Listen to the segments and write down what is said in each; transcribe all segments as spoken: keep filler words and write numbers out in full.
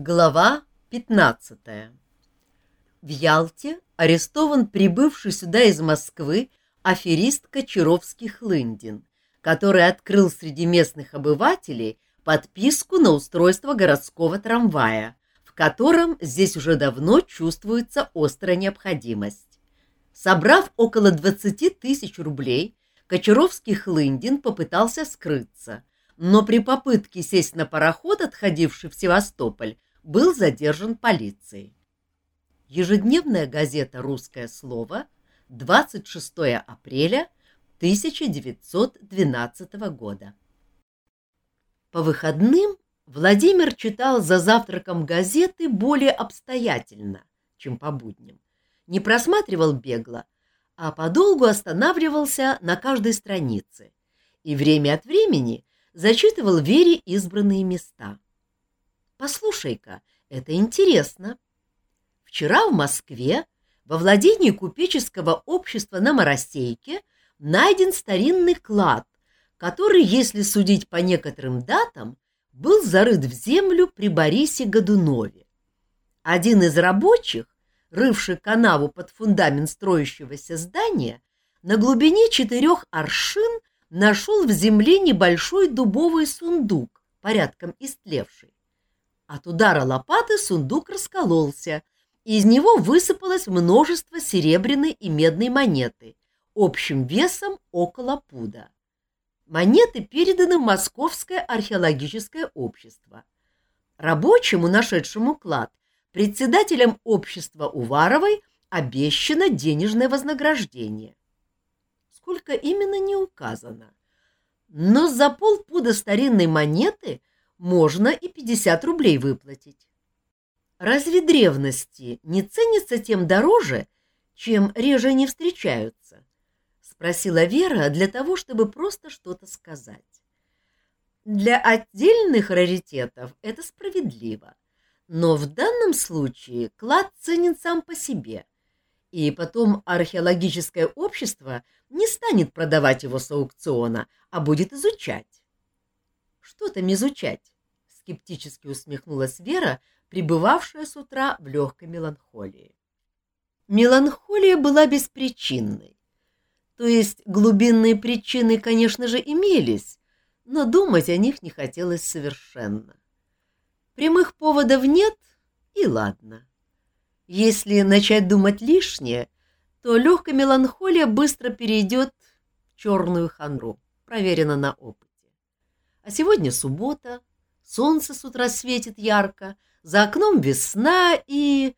Глава пятнадцатая. В Ялте арестован прибывший сюда из Москвы аферист Кочаровский-Хлындин, который открыл среди местных обывателей подписку на устройство городского трамвая, в котором здесь уже давно чувствуется острая необходимость. Собрав около двадцати тысяч рублей, Кочаровский-Хлындин попытался скрыться, но при попытке сесть на пароход, отходивший в Севастополь, был задержан полицией. Ежедневная газета «Русское слово», двадцать шестое апреля тысяча девятьсот двенадцатого года. По выходным Владимир читал за завтраком газеты более обстоятельно, чем по будням. Не просматривал бегло, а подолгу останавливался на каждой странице и время от времени зачитывал Вере избранные места. «Послушай-ка, это интересно. Вчера в Москве во владении купеческого общества на Моросейке найден старинный клад, который, если судить по некоторым датам, был зарыт в землю при Борисе Годунове. Один из рабочих, рывший канаву под фундамент строящегося здания, на глубине четырех аршин нашел в земле небольшой дубовый сундук, порядком истлевший. От удара лопаты сундук раскололся, и из него высыпалось множество серебряной и медной монеты, общим весом около пуда. Монеты переданы в Московское археологическое общество. Рабочему, нашедшему клад, председателем общества Уваровой обещано денежное вознаграждение. Сколько именно, не указано. Но за полпуда старинной монеты можно и пятьдесят рублей выплатить. Разве древности не ценятся тем дороже, чем реже они встречаются? Спросила Вера для того, чтобы просто что-то сказать. Для отдельных раритетов это справедливо, но в данном случае клад ценен сам по себе, и потом археологическое общество не станет продавать его с аукциона, а будет изучать. Что там изучать? Скептически усмехнулась Вера, пребывавшая с утра в легкой меланхолии. Меланхолия была беспричинной. То есть глубинные причины, конечно же, имелись, но думать о них не хотелось совершенно. Прямых поводов нет, и ладно. Если начать думать лишнее, то легкая меланхолия быстро перейдет в черную хандру, проверено на опыте. А сегодня суббота, солнце с утра светит ярко, за окном весна, и...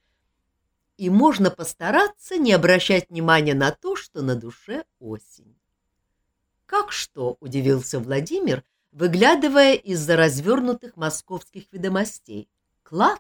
и можно постараться не обращать внимания на то, что на душе осень. «Как что?» — удивился Владимир, выглядывая из-за развернутых московских ведомостей. «Клад?»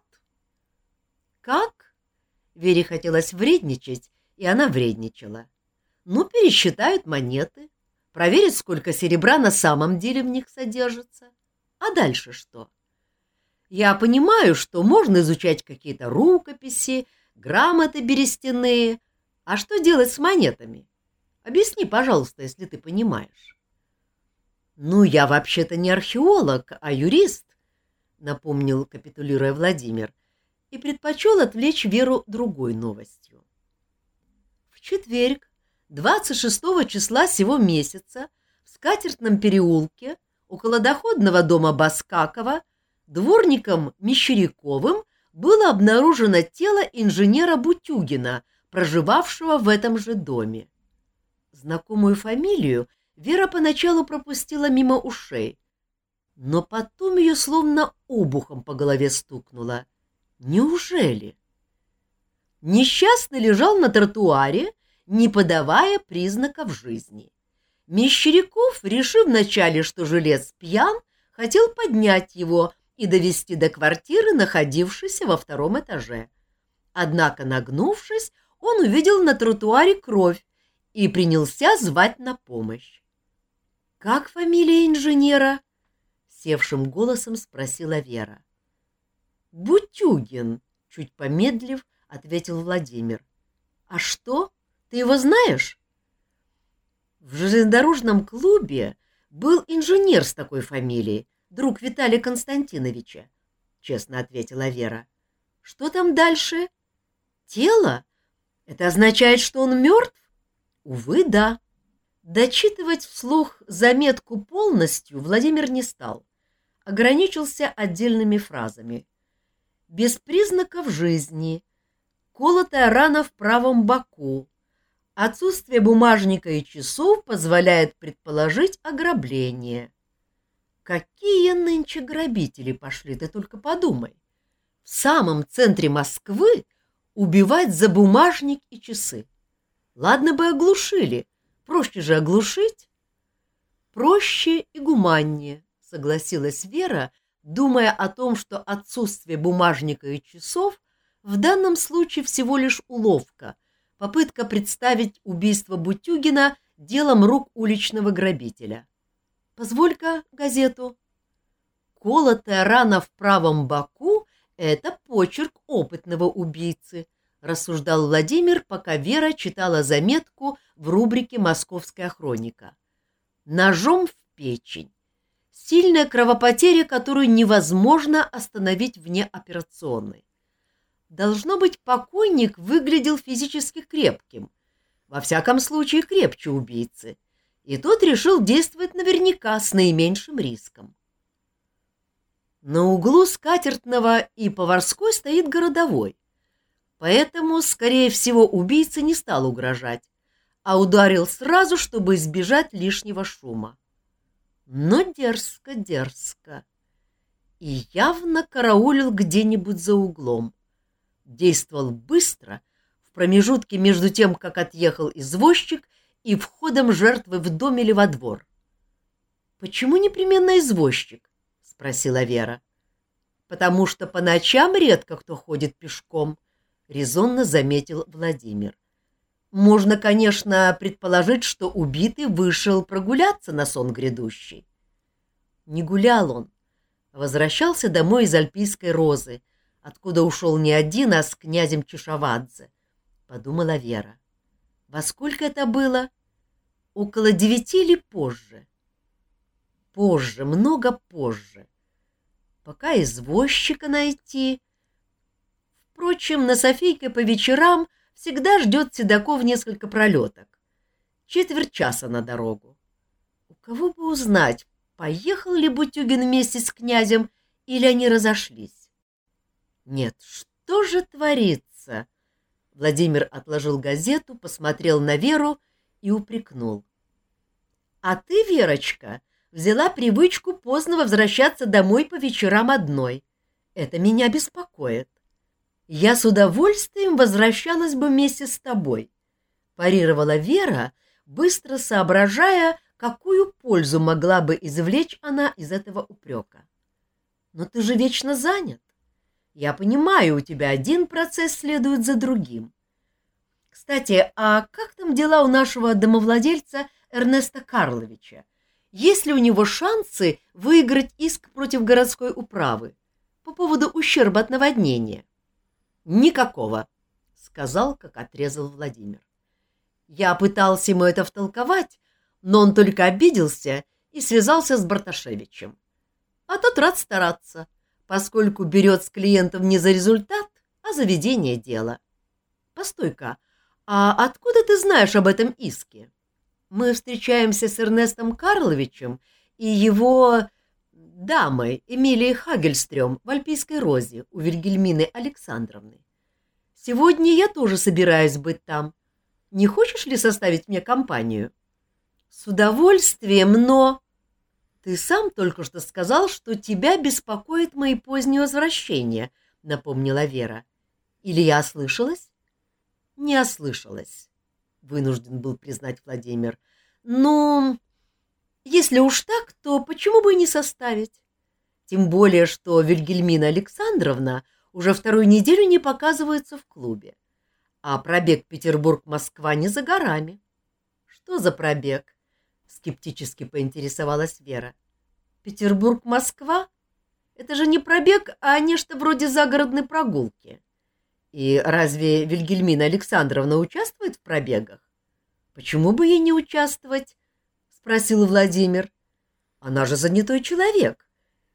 «Как?» Вере хотелось вредничать, и она вредничала. «Ну, пересчитают монеты, проверят, сколько серебра на самом деле в них содержится. А дальше что? Я понимаю, что можно изучать какие-то рукописи, грамоты берестяные. А что делать с монетами? Объясни, пожалуйста, если ты понимаешь». «Ну, я вообще-то не археолог, а юрист», — напомнил, капитулируя Владимир, и предпочел отвлечь Веру другой новостью. В четверг, двадцать шестого числа сего месяца, в Скатертном переулке, около доходного дома Баскакова, дворником Мещеряковым было обнаружено тело инженера Бутюгина, проживавшего в этом же доме. Знакомую фамилию Вера поначалу пропустила мимо ушей, но потом ее словно обухом по голове стукнуло. Неужели? Несчастный лежал на тротуаре, не подавая признаков жизни. Мещеряков, решив вначале, что жилец пьян, хотел поднять его и довести до квартиры, находившейся во втором этаже. Однако, нагнувшись, он увидел на тротуаре кровь и принялся звать на помощь. «Как фамилия инженера?» — севшим голосом спросила Вера. «Бутюгин», — чуть помедлив, ответил Владимир. «А что? Ты его знаешь?» В железнодорожном клубе был инженер с такой фамилией, друг Виталия Константиновича. честно ответила Вера. Что там дальше? Тело? Это означает, что он мертв? Увы, да. Дочитывать вслух заметку полностью Владимир не стал. Ограничился отдельными фразами. Без признаков жизни, колотая рана в правом боку, отсутствие бумажника и часов позволяет предположить ограбление. Какие нынче грабители пошли, ты только подумай. В самом центре Москвы убивать за бумажник и часы. Ладно бы оглушили, проще же оглушить. Проще и гуманнее, согласилась Вера, думая о том, что отсутствие бумажника и часов в данном случае всего лишь уловка, попытка представить убийство Бутюгина делом рук уличного грабителя. «Позволь-ка газету». «Колотая рана в правом боку — это почерк опытного убийцы», рассуждал Владимир, пока Вера читала заметку в рубрике «Московская хроника». «Ножом в печень. Сильная кровопотеря, которую невозможно остановить вне операционной. Должно быть, покойник выглядел физически крепким, во всяком случае крепче убийцы, и тот решил действовать наверняка с наименьшим риском. На углу Скатертного и Поварской стоит городовой, поэтому, скорее всего, убийца не стал угрожать, а ударил сразу, чтобы избежать лишнего шума. Но дерзко, дерзко. И явно караулил где-нибудь за углом. Действовал быстро, в промежутке между тем, как отъехал извозчик, и входом жертвы в дом или во двор. — Почему непременно извозчик? — спросила Вера. — Потому что по ночам редко кто ходит пешком, — резонно заметил Владимир. Можно, конечно, предположить, что убитый вышел прогуляться на сон грядущий. Не гулял он, а возвращался домой из Альпийской розы, откуда ушел не один, а с князем Чешавадзе, — подумала Вера. Во сколько это было? Около девяти или позже? Позже, много позже. Пока извозчика найти. Впрочем, на Софийке по вечерам всегда ждет седаков несколько пролеток. Четверть часа на дорогу. У кого бы узнать, поехал ли Бутюгин вместе с князем или они разошлись? Нет, что же творится? Владимир отложил газету, посмотрел на Веру и упрекнул. — А ты, Верочка, взяла привычку поздно возвращаться домой по вечерам одной. Это меня беспокоит. Я с удовольствием возвращалась бы вместе с тобой, — парировала Вера, быстро соображая, какую пользу могла бы извлечь она из этого упрека. — Но ты же вечно занят. Я понимаю, у тебя один процесс следует за другим. Кстати, а как там дела у нашего домовладельца Эрнеста Карловича? Есть ли у него шансы выиграть иск против городской управы по поводу ущерба от наводнения? — Никакого, — сказал, как отрезал Владимир. Я пытался ему это втолковать, но он только обиделся и связался с Барташевичем. А тот рад стараться, поскольку берет с клиентов не за результат, а за ведение дела. Постой-ка, а откуда ты знаешь об этом иске? Мы встречаемся с Эрнестом Карловичем и его дамой Эмилией Хагельстрём в Альпийской розе у Вильгельмины Александровны. Сегодня я тоже собираюсь быть там. Не хочешь ли составить мне компанию? С удовольствием, но... Ты сам только что сказал, что тебя беспокоит мои поздние возвращения, напомнила Вера. Или я ослышалась? Не ослышалась, вынужден был признать Владимир. Ну, если уж так, то почему бы и не составить? Тем более, что Вильгельмина Александровна уже вторую неделю не показывается в клубе. А пробег Петербург-Москва не за горами. Что за пробег? Скептически поинтересовалась Вера. Петербург-Москва? Это же не пробег, а нечто вроде загородной прогулки. И разве Вильгельмина Александровна участвует в пробегах? Почему бы ей не участвовать? Спросил Владимир. Она же занятой человек.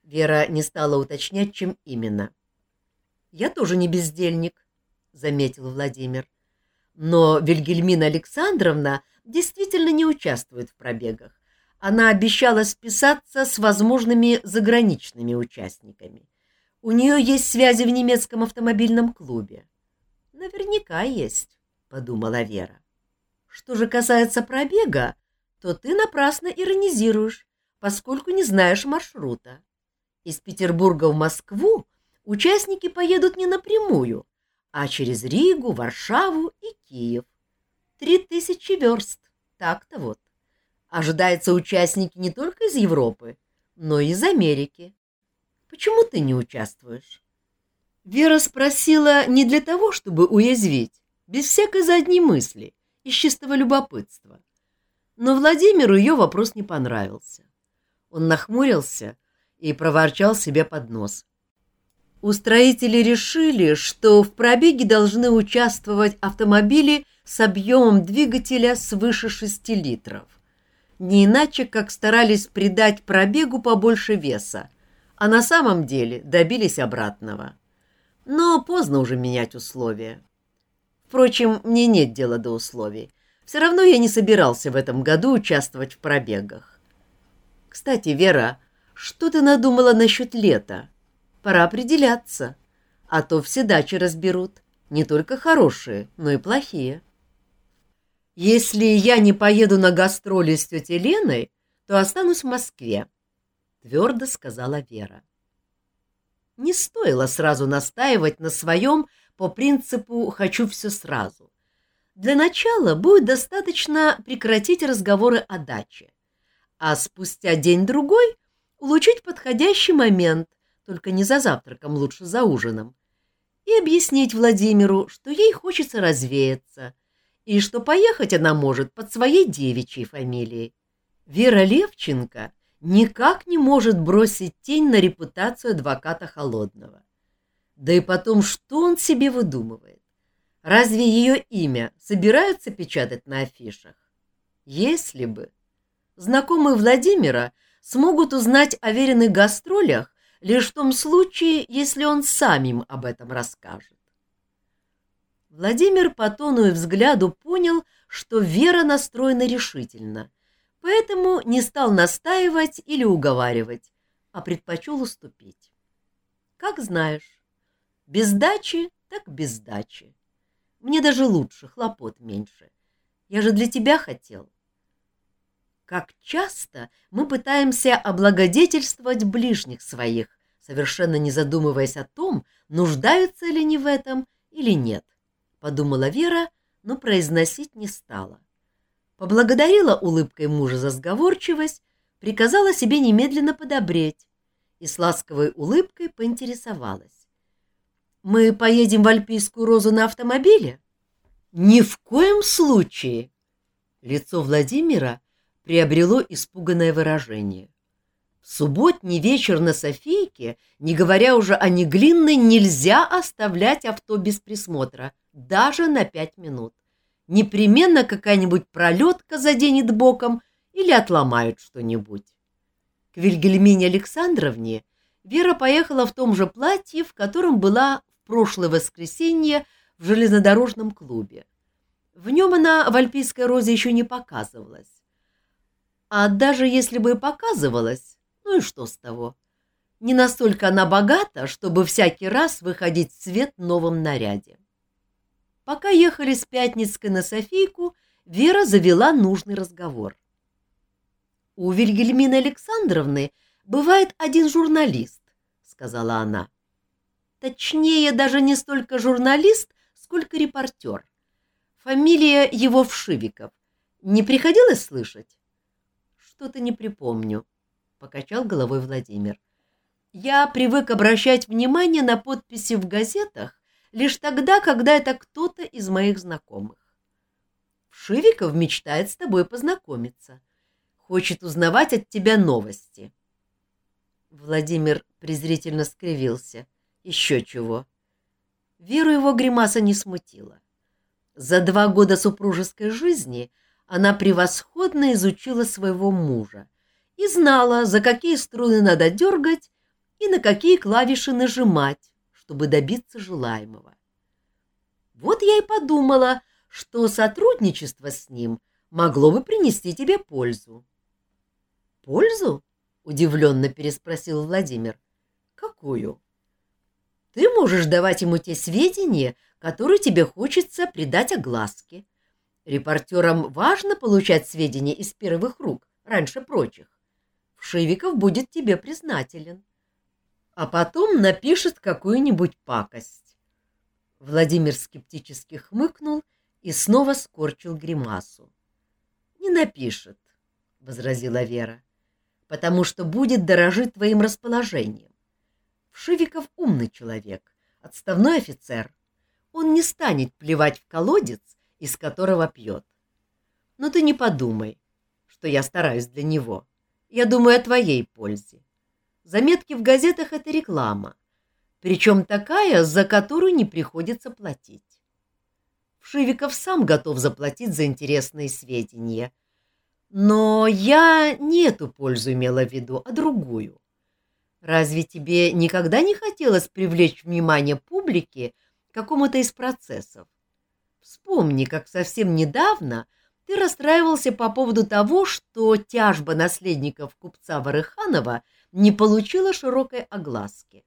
Вера не стала уточнять, чем именно. «Я тоже не бездельник», — заметил Владимир. «Но Вильгельмина Александровна действительно не участвует в пробегах. Она обещала списаться с возможными заграничными участниками. У нее есть связи в немецком автомобильном клубе». «Наверняка есть», — подумала Вера. «Что же касается пробега, то ты напрасно иронизируешь, поскольку не знаешь маршрута. Из Петербурга в Москву участники поедут не напрямую, а через Ригу, Варшаву и Киев. Три тысячи верст, так-то вот. Ожидается участники не только из Европы, но и из Америки. Почему ты не участвуешь?» Вера спросила не для того, чтобы уязвить, без всякой задней мысли, из чистого любопытства. Но Владимиру ее вопрос не понравился. Он нахмурился и проворчал себе под нос. Устроители решили, что в пробеге должны участвовать автомобили с объемом двигателя свыше шести литров. Не иначе, как старались придать пробегу побольше веса, а на самом деле добились обратного. Но поздно уже менять условия. Впрочем, мне нет дела до условий. Все равно я не собирался в этом году участвовать в пробегах. Кстати, Вера, что ты надумала насчет лета? Пора определяться, а то все дачи разберут, не только хорошие, но и плохие. Если я не поеду на гастроли с тетей Леной, то останусь в Москве, — твердо сказала Вера. Не стоило сразу настаивать на своем по принципу «хочу все сразу». Для начала будет достаточно прекратить разговоры о даче, а спустя день-другой улучшить подходящий момент, только не за завтраком, лучше за ужином, и объяснить Владимиру, что ей хочется развеяться, и что поехать она может под своей девичьей фамилией. Вера Левченко никак не может бросить тень на репутацию адвоката Холодного. Да и потом, что он себе выдумывает? Разве ее имя собираются печатать на афишах? Если бы. Знакомые Владимира смогут узнать о веренных гастролях лишь в том случае, если он сам им об этом расскажет. Владимир по тону и взгляду понял, что Вера настроена решительно, поэтому не стал настаивать или уговаривать, а предпочел уступить. «Как знаешь, без дачи так без дачи. Мне даже лучше, хлопот меньше. Я же для тебя хотел». Как часто мы пытаемся облагодетельствовать ближних своих, совершенно не задумываясь о том, нуждаются ли они в этом или нет, — подумала Вера, но произносить не стала. Поблагодарила улыбкой мужа за сговорчивость, приказала себе немедленно подобреть и с ласковой улыбкой поинтересовалась: «Мы поедем в Альпийскую розу на автомобиле?» «Ни в коем случае!» Лицо Владимира приобрело испуганное выражение. В субботний вечер на Софийке, не говоря уже о Неглинной, нельзя оставлять авто без присмотра, даже на пять минут. Непременно какая-нибудь пролетка заденет боком или отломает что-нибудь. К Вильгельмине Александровне Вера поехала в том же платье, в котором была в прошлое воскресенье в железнодорожном клубе. В нем она в Альпийской розе еще не показывалась. А даже если бы и показывалась, ну и что с того? Не настолько она богата, чтобы всякий раз выходить в свет в новом наряде. Пока ехали с Пятницкой на Софийку, Вера завела нужный разговор. «У Вильгельмины Александровны бывает один журналист», — сказала она. «Точнее, даже не столько журналист, сколько репортер. Фамилия его Вшивиков. Не приходилось слышать?» «Что-то не припомню», — покачал головой Владимир. «Я привык обращать внимание на подписи в газетах лишь тогда, когда это кто-то из моих знакомых. Вшивиков мечтает с тобой познакомиться, хочет узнавать от тебя новости». Владимир презрительно скривился. Еще чего. Веру его гримаса не смутила. За два года супружеской жизни она превосходно изучила своего мужа и знала, за какие струны надо дергать и на какие клавиши нажимать, чтобы добиться желаемого. Вот я и подумала, что сотрудничество с ним могло бы принести тебе пользу. — Пользу? — удивленно переспросил Владимир. — Какую? — Ты можешь давать ему те сведения, которые тебе хочется придать огласке. Репортерам важно получать сведения из первых рук, раньше прочих. Вшивиков будет тебе признателен. А потом напишет какую-нибудь пакость. Владимир скептически хмыкнул и снова скорчил гримасу. — Не напишет, — возразила Вера, — потому что будет дорожить твоим расположением. Вшивиков умный человек, отставной офицер. Он не станет плевать в колодец, из которого пьет. Но ты не подумай, что я стараюсь для него. Я думаю о твоей пользе. Заметки в газетах — это реклама, причем такая, за которую не приходится платить. Вшивиков сам готов заплатить за интересные сведения. Но я не эту пользу имела в виду, а другую. Разве тебе никогда не хотелось привлечь внимание публики к какому-то из процессов? Вспомни, как совсем недавно ты расстраивался по поводу того, что тяжба наследников купца Ворыханова не получила широкой огласки.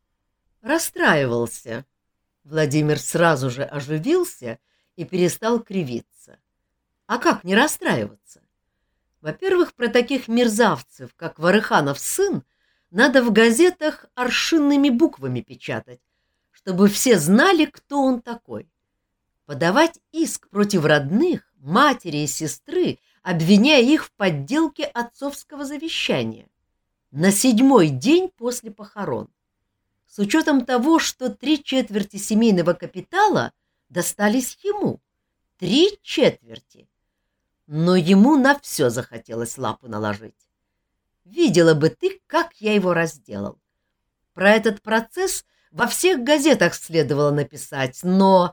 Расстраивался. Владимир сразу же оживился и перестал кривиться. А как не расстраиваться? Во-первых, про таких мерзавцев, как Ворыханов сын, надо в газетах аршинными буквами печатать, чтобы все знали, кто он такой. Подавать иск против родных, матери и сестры, обвиняя их в подделке отцовского завещания. На седьмой день после похорон. С учетом того, что три четверти семейного капитала достались ему. Три четверти. Но ему на все захотелось лапу наложить. Видела бы ты, как я его разделал. Про этот процесс во всех газетах следовало написать, но...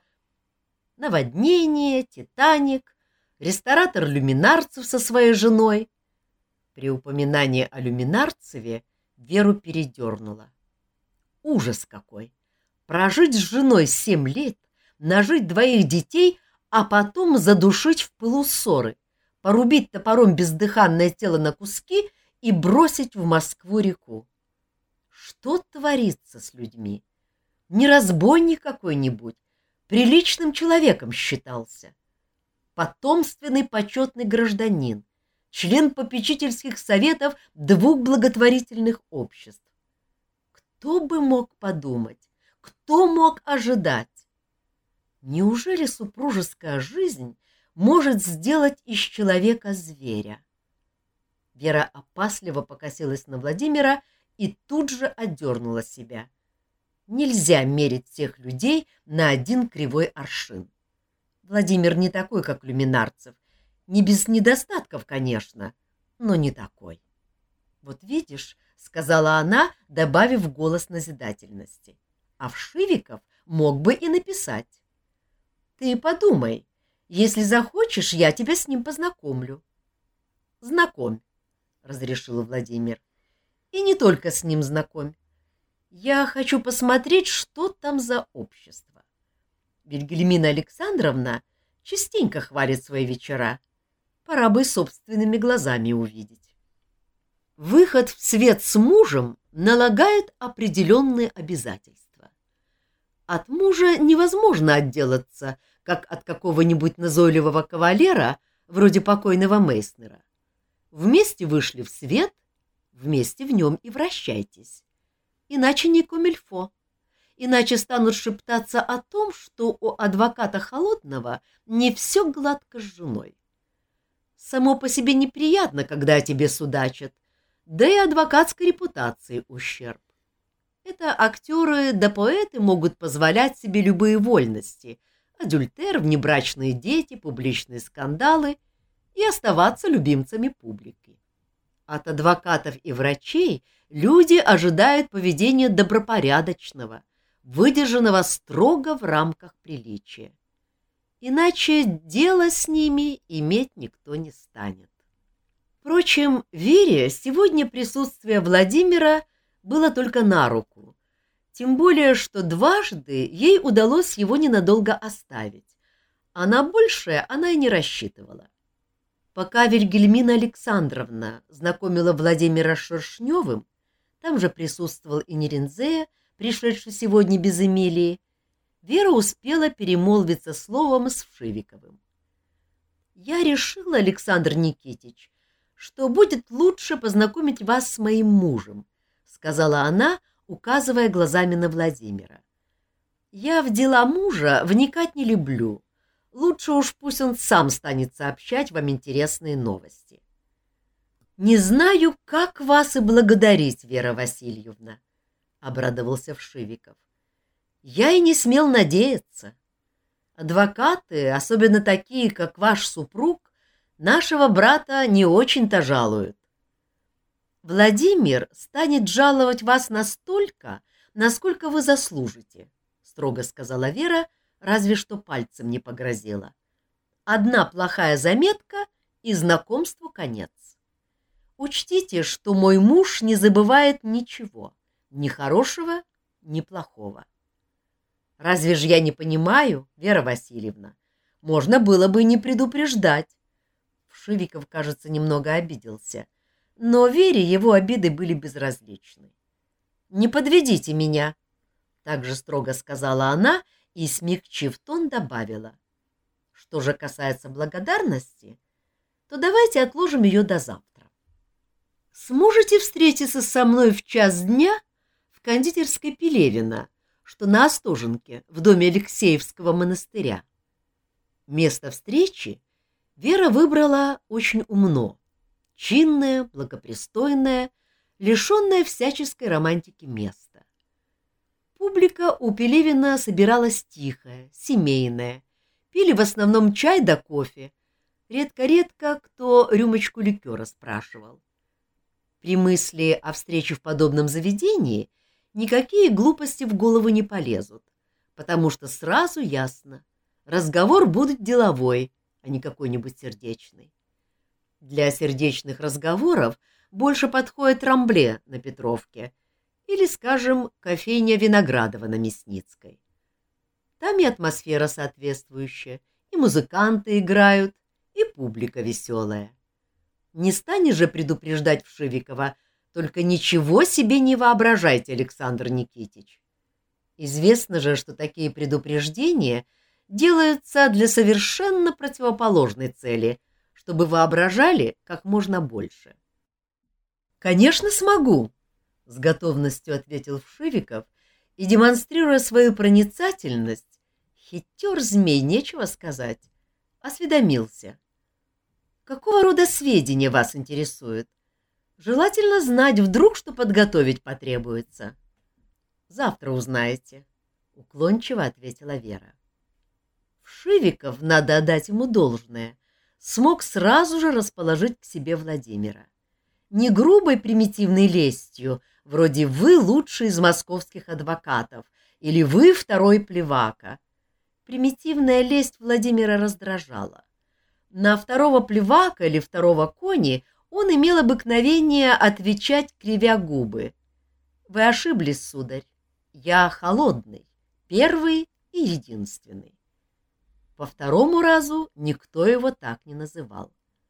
Наводнение, Титаник, ресторатор Люминарцев со своей женой. При упоминании о Люминарцеве Веру передернула. Ужас какой! Прожить с женой семь лет, нажить двоих детей, а потом задушить в пылу ссоры, порубить топором бездыханное тело на куски и бросить в Москву-реку. Что творится с людьми? Не разбойник какой-нибудь, приличным человеком считался. Потомственный почетный гражданин, член попечительских советов двух благотворительных обществ. Кто бы мог подумать, кто мог ожидать? Неужели супружеская жизнь может сделать из человека зверя? Вера опасливо покосилась на Владимира и тут же отдернула себя. Нельзя мерить всех людей на один кривой аршин. Владимир не такой, как Люминарцев. Не без недостатков, конечно, но не такой. Вот видишь, — сказала она, добавив голос назидательности, — а Вшивиков мог бы и написать. Ты подумай, если захочешь, я тебя с ним познакомлю. — Знакомь, — разрешил Владимир. — И не только с ним знакомь. Я хочу посмотреть, что там за общество. Вильгельмина Александровна частенько хвалит свои вечера. Пора бы собственными глазами увидеть. Выход в свет с мужем налагает определенные обязательства. От мужа невозможно отделаться, как от какого-нибудь назойливого кавалера, вроде покойного Мейснера. Вместе вышли в свет, вместе в нем и вращайтесь. Иначе не комильфо. Иначе станут шептаться о том, что у адвоката Холодного не все гладко с женой. Само по себе неприятно, когда о тебе судачат, да и адвокатской репутации ущерб. Это актеры да поэты могут позволять себе любые вольности, адюльтер, внебрачные дети, публичные скандалы и оставаться любимцами публики. От адвокатов и врачей люди ожидают поведения добропорядочного, выдержанного строго в рамках приличия. Иначе дело с ними иметь никто не станет. Впрочем, Вере сегодня присутствие Владимира было только на руку, тем более, что дважды ей удалось его ненадолго оставить, а на большее она и не рассчитывала. Пока Вильгельмина Александровна знакомила Владимира с Шершневым, там же присутствовал и Неринзея, пришедший сегодня без Эмилии, Вера успела перемолвиться словом с Вшивиковым. «Я решила, Александр Никитич, что будет лучше познакомить вас с моим мужем», — сказала она, указывая глазами на Владимира. «Я в дела мужа вникать не люблю. Лучше уж пусть он сам станет сообщать вам интересные новости». «Не знаю, как вас и благодарить, Вера Васильевна», — обрадовался Вшивиков. «Я и не смел надеяться. Адвокаты, особенно такие, как ваш супруг, нашего брата не очень-то жалуют. Владимир станет жаловать вас настолько, насколько вы заслужите», — строго сказала Вера, разве что пальцем не погрозила. «Одна плохая заметка, и знакомству конец. Учтите, что мой муж не забывает ничего, ни хорошего, ни плохого». «Разве ж я не понимаю, Вера Васильевна? Можно было бы не предупреждать». Вшивиков, кажется, немного обиделся, но Вере его обиды были безразличны. «Не подведите меня», — также строго сказала она и, смягчив тон, добавила. «Что же касается благодарности, то давайте отложим ее до завтра. Сможете встретиться со мной в час дня в кондитерской Пелевина, что на Остоженке, в доме Алексеевского монастыря?» Место встречи Вера выбрала очень умно, чинное, благопристойное, лишенное всяческой романтики место. Публика у Пелевина собиралась тихая, семейная, пили в основном чай да кофе, редко-редко кто рюмочку ликера спрашивал. При мысли о встрече в подобном заведении никакие глупости в голову не полезут, потому что сразу ясно, разговор будет деловой, а не какой-нибудь сердечный. Для сердечных разговоров больше подходит Рамбле на Петровке или, скажем, кофейня Виноградова на Мясницкой. Там и атмосфера соответствующая, и музыканты играют, и публика веселая. Не станешь же предупреждать Вшивикова: «Только ничего себе не воображайте, Александр Никитич». Известно же, что такие предупреждения делаются для совершенно противоположной цели, чтобы воображали как можно больше. «Конечно, смогу», — с готовностью ответил Вшивиков и, демонстрируя свою проницательность, хитер змей, нечего сказать, осведомился. «Какого рода сведения вас интересуют? Желательно знать, вдруг что подготовить потребуется». «Завтра узнаете», — уклончиво ответила Вера. Вшивиков, надо отдать ему должное, смог сразу же расположить к себе Владимира. Не грубой примитивной лестью, вроде «вы лучший из московских адвокатов» или «вы второй Плевака». Примитивная лесть Владимира раздражала. На второго Плевака или второго Кони он имел обыкновение отвечать, кривя губы. «Вы ошиблись, сударь. Я холодный, первый и единственный». По второму разу никто его так не называл.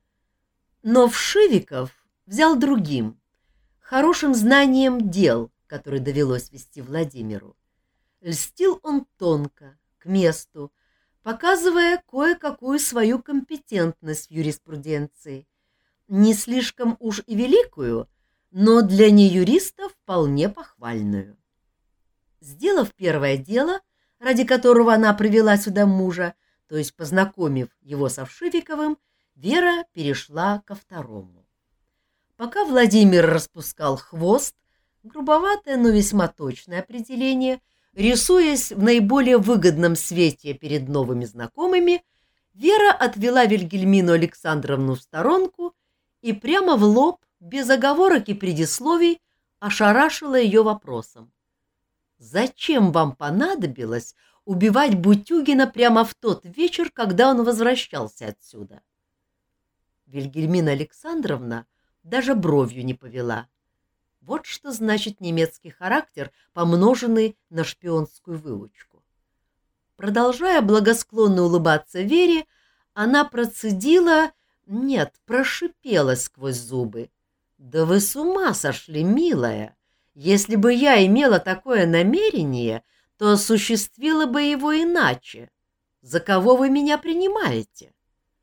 Но Вшивиков взял другим, хорошим знанием дел, которые довелось вести Владимиру. Льстил он тонко, к месту, показывая кое-какую свою компетентность в юриспруденции, не слишком уж и великую, но для неюриста вполне похвальную. Сделав первое дело, ради которого она привела сюда мужа, то есть познакомив его со Вшивиковым, Вера перешла ко второму. Пока Владимир распускал хвост, грубоватое, но весьма точное определение, рисуясь в наиболее выгодном свете перед новыми знакомыми, Вера отвела Вильгельмину Александровну в сторонку и прямо в лоб, без оговорок и предисловий, ошарашила ее вопросом. «Зачем вам понадобилось убивать Бутюгина прямо в тот вечер, когда он возвращался отсюда?» Вильгельмина Александровна даже бровью не повела. Вот что значит немецкий характер, помноженный на шпионскую выучку. Продолжая благосклонно улыбаться Вере, она процедила, нет, прошипела сквозь зубы. «Да вы с ума сошли, милая! Если бы я имела такое намерение, то осуществила бы его иначе. За кого вы меня принимаете?»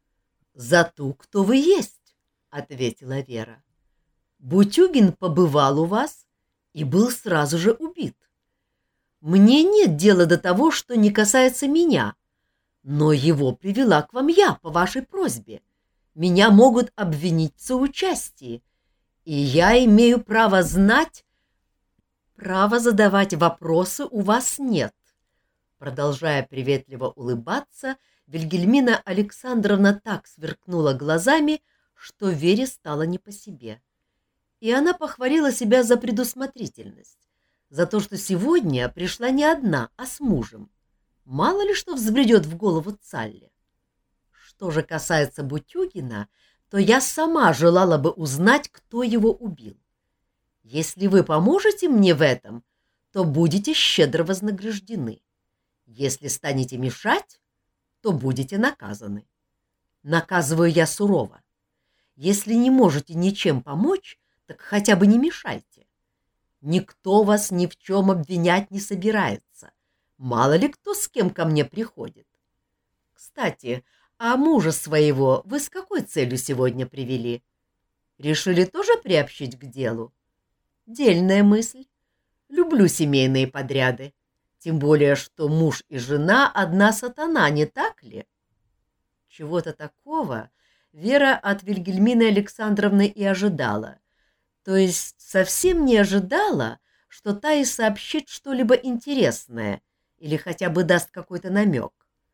«За ту, кто вы есть», — ответила Вера. «Бутюгин побывал у вас и был сразу же убит. Мне нет дела до того, что не касается меня, но его привела к вам я по вашей просьбе. Меня могут обвинить в соучастии, и я имею право знать...» «Права задавать вопросы у вас нет», — продолжая приветливо улыбаться, Вильгельмина Александровна так сверкнула глазами, что Вере стало не по себе. И она похвалила себя за предусмотрительность, за то, что сегодня пришла не одна, а с мужем. Мало ли что взбредет в голову Цалле. Что же касается Бутюгина, то я сама желала бы узнать, кто его убил. Если вы поможете мне в этом, то будете щедро вознаграждены. Если станете мешать, то будете наказаны. Наказываю я сурово. Если не можете ничем помочь, так хотя бы не мешайте. Никто вас ни в чем обвинять не собирается. Мало ли кто с кем ко мне приходит. Кстати, а мужа своего вы с какой целью сегодня привели? Решили тоже приобщить к делу? Дельная мысль. Люблю семейные подряды. Тем более, что муж и жена — одна сатана, не так ли? Чего-то такого Вера от Вильгельмины Александровны и ожидала. То есть совсем не ожидала, что та и сообщит что-либо интересное или хотя бы даст какой-то намек.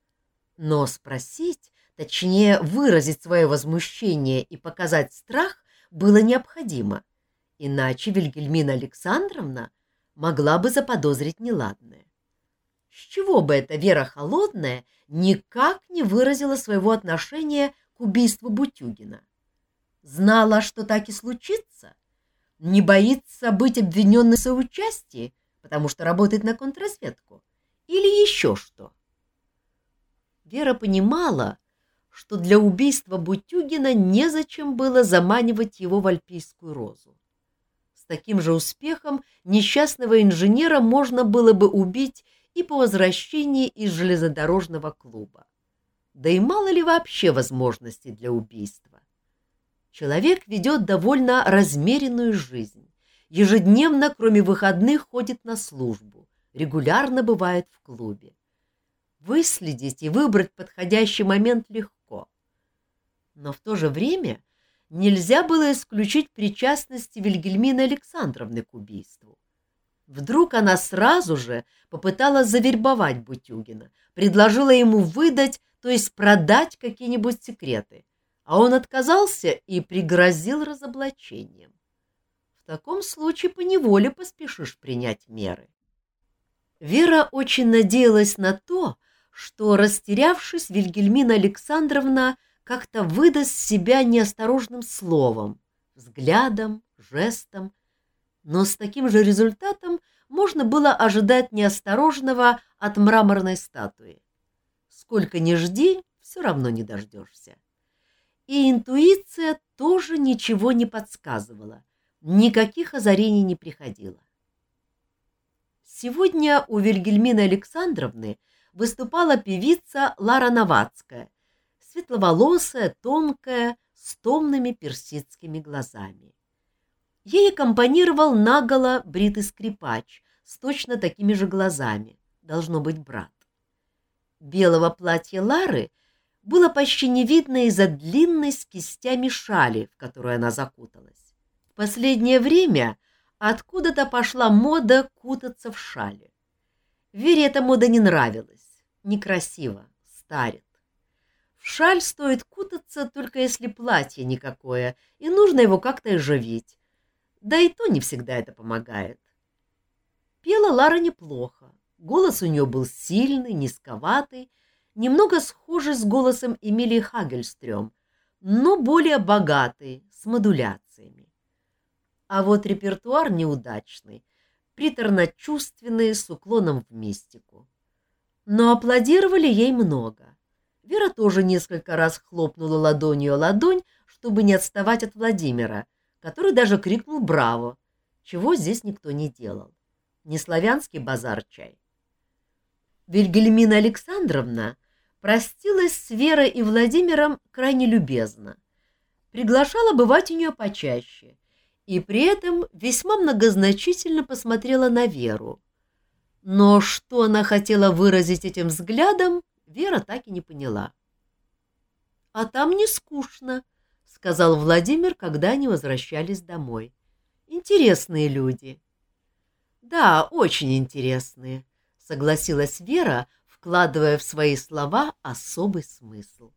Но спросить, точнее выразить свое возмущение и показать страх было необходимо, иначе Вильгельмина Александровна могла бы заподозрить неладное. С чего бы эта Вера Холодная никак не выразила своего отношения к убийству Бутюгина? Знала, что так и случится? Не боится быть обвиненной в соучастии, потому что работает на контрразведку? Или еще что? Вера понимала, что для убийства Бутюгина незачем было заманивать его в Альпийскую розу. С таким же успехом несчастного инженера можно было бы убить и по возвращении из железнодорожного клуба. Да и мало ли вообще возможностей для убийства. Человек ведет довольно размеренную жизнь. Ежедневно, кроме выходных, ходит на службу, регулярно бывает в клубе. Выследить и выбрать подходящий момент легко. Но в то же время нельзя было исключить причастности Вильгельмины Александровны к убийству. Вдруг она сразу же попыталась завербовать Бутюгина, предложила ему выдать, то есть продать какие-нибудь секреты, а он отказался и пригрозил разоблачением. В таком случае поневоле поспешишь принять меры. Вера очень надеялась на то, что, растерявшись, Вильгельмина Александровна как-то выдаст себя неосторожным словом, взглядом, жестом, но с таким же результатом можно было ожидать неосторожного от мраморной статуи. Сколько ни жди, все равно не дождешься. И интуиция тоже ничего не подсказывала, никаких озарений не приходило. Сегодня у Вильгельмины Александровны выступала певица Лара Новацкая, светловолосая, тонкая, с томными персидскими глазами. Ей аккомпанировал наголо бритый скрипач с точно такими же глазами, должно быть брат. Белого платья Лары было почти не видно из-за длинной с кистями шали, в которую она закуталась. В последнее время откуда-то пошла мода кутаться в шали. Вере эта мода не нравилась, некрасиво, старит. В шаль стоит кутаться, только если платье никакое, и нужно его как-то оживить. Да и то не всегда это помогает. Пела Лара неплохо. Голос у нее был сильный, низковатый, немного схожий с голосом Эмилии Хагельстрём, но более богатый, с модуляциями. а вот репертуар неудачный, приторно-чувственный, с уклоном в мистику. Но аплодировали ей много. Вера тоже несколько раз хлопнула ладонью о ладонь, чтобы не отставать от Владимира, который даже крикнул «Браво!», чего здесь никто не делал. Не славянский базар чай. Вильгельмина Александровна простилась с Верой и Владимиром крайне любезно, приглашала бывать у нее почаще и при этом весьма многозначительно посмотрела на Веру. Но что она хотела выразить этим взглядом, Вера так и не поняла. — А там не скучно, — сказал Владимир, когда они возвращались домой. — Интересные люди. — Да, очень интересные, — согласилась Вера, вкладывая в свои слова особый смысл.